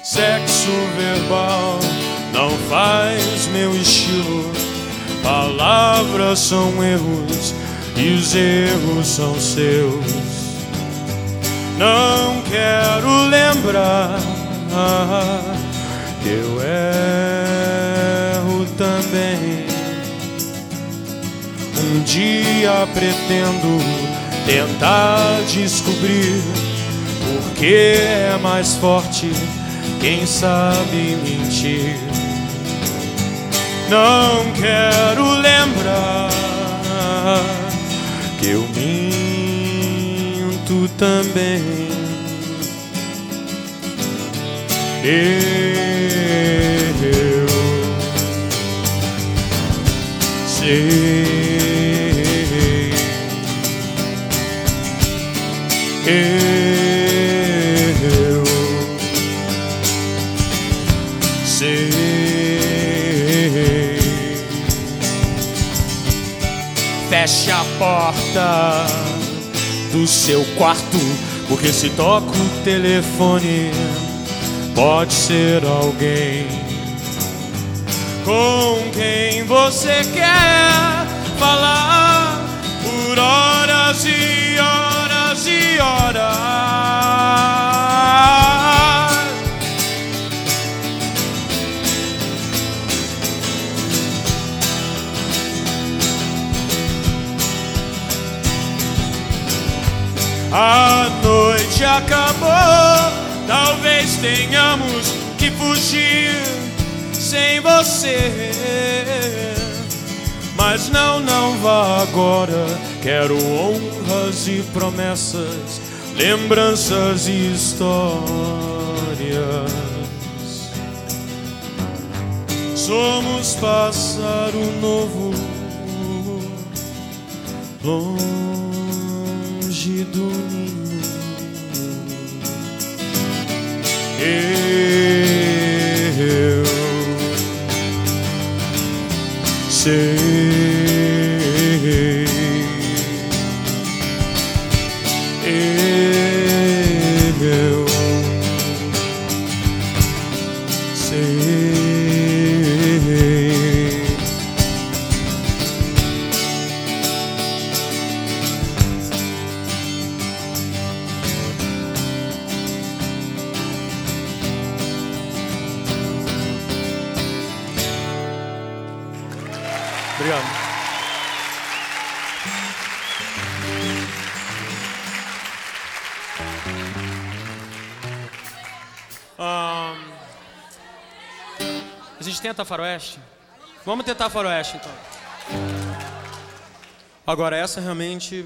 Sexo verbal não faz meu estilo. Palavras são erros e os erros são seus. Não quero lembrar que eu erro também. Um dia pretendo tentar descobrir porque é mais forte quem sabe mentir. Não quero lembrar que eu minto também. Eu sei. Eu sei. Feche a porta do seu quarto, porque se toca o telefone pode ser alguém com quem você quer falar por horas e horas e horas. A noite acabou, talvez tenhamos que fugir sem você. Mas não vá agora. Quero honras e promessas, lembranças e histórias. Somos pássaro novo, longe do ninho. Eu sei. Eu sei. Obrigado. A gente tenta faroeste? Vamos tentar faroeste, então. Agora, essa realmente...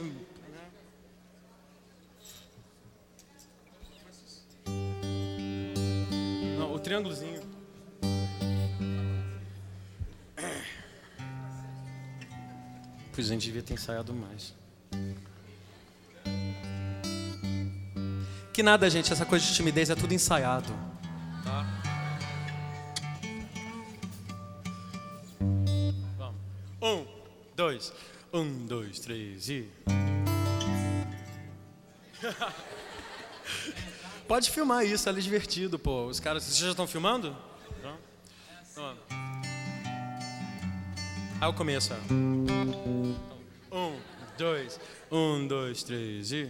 Não, o triângulozinho. Pois a gente devia ter ensaiado mais. Que nada, gente, essa coisa de timidez é tudo ensaiado. Tá? Vamos. 1, 2, 1, 2, 3 e... Pode filmar isso, é divertido, pô. Os caras, vocês já estão filmando? Então, aí eu começo. 1, 2, 1, 2, 3 e...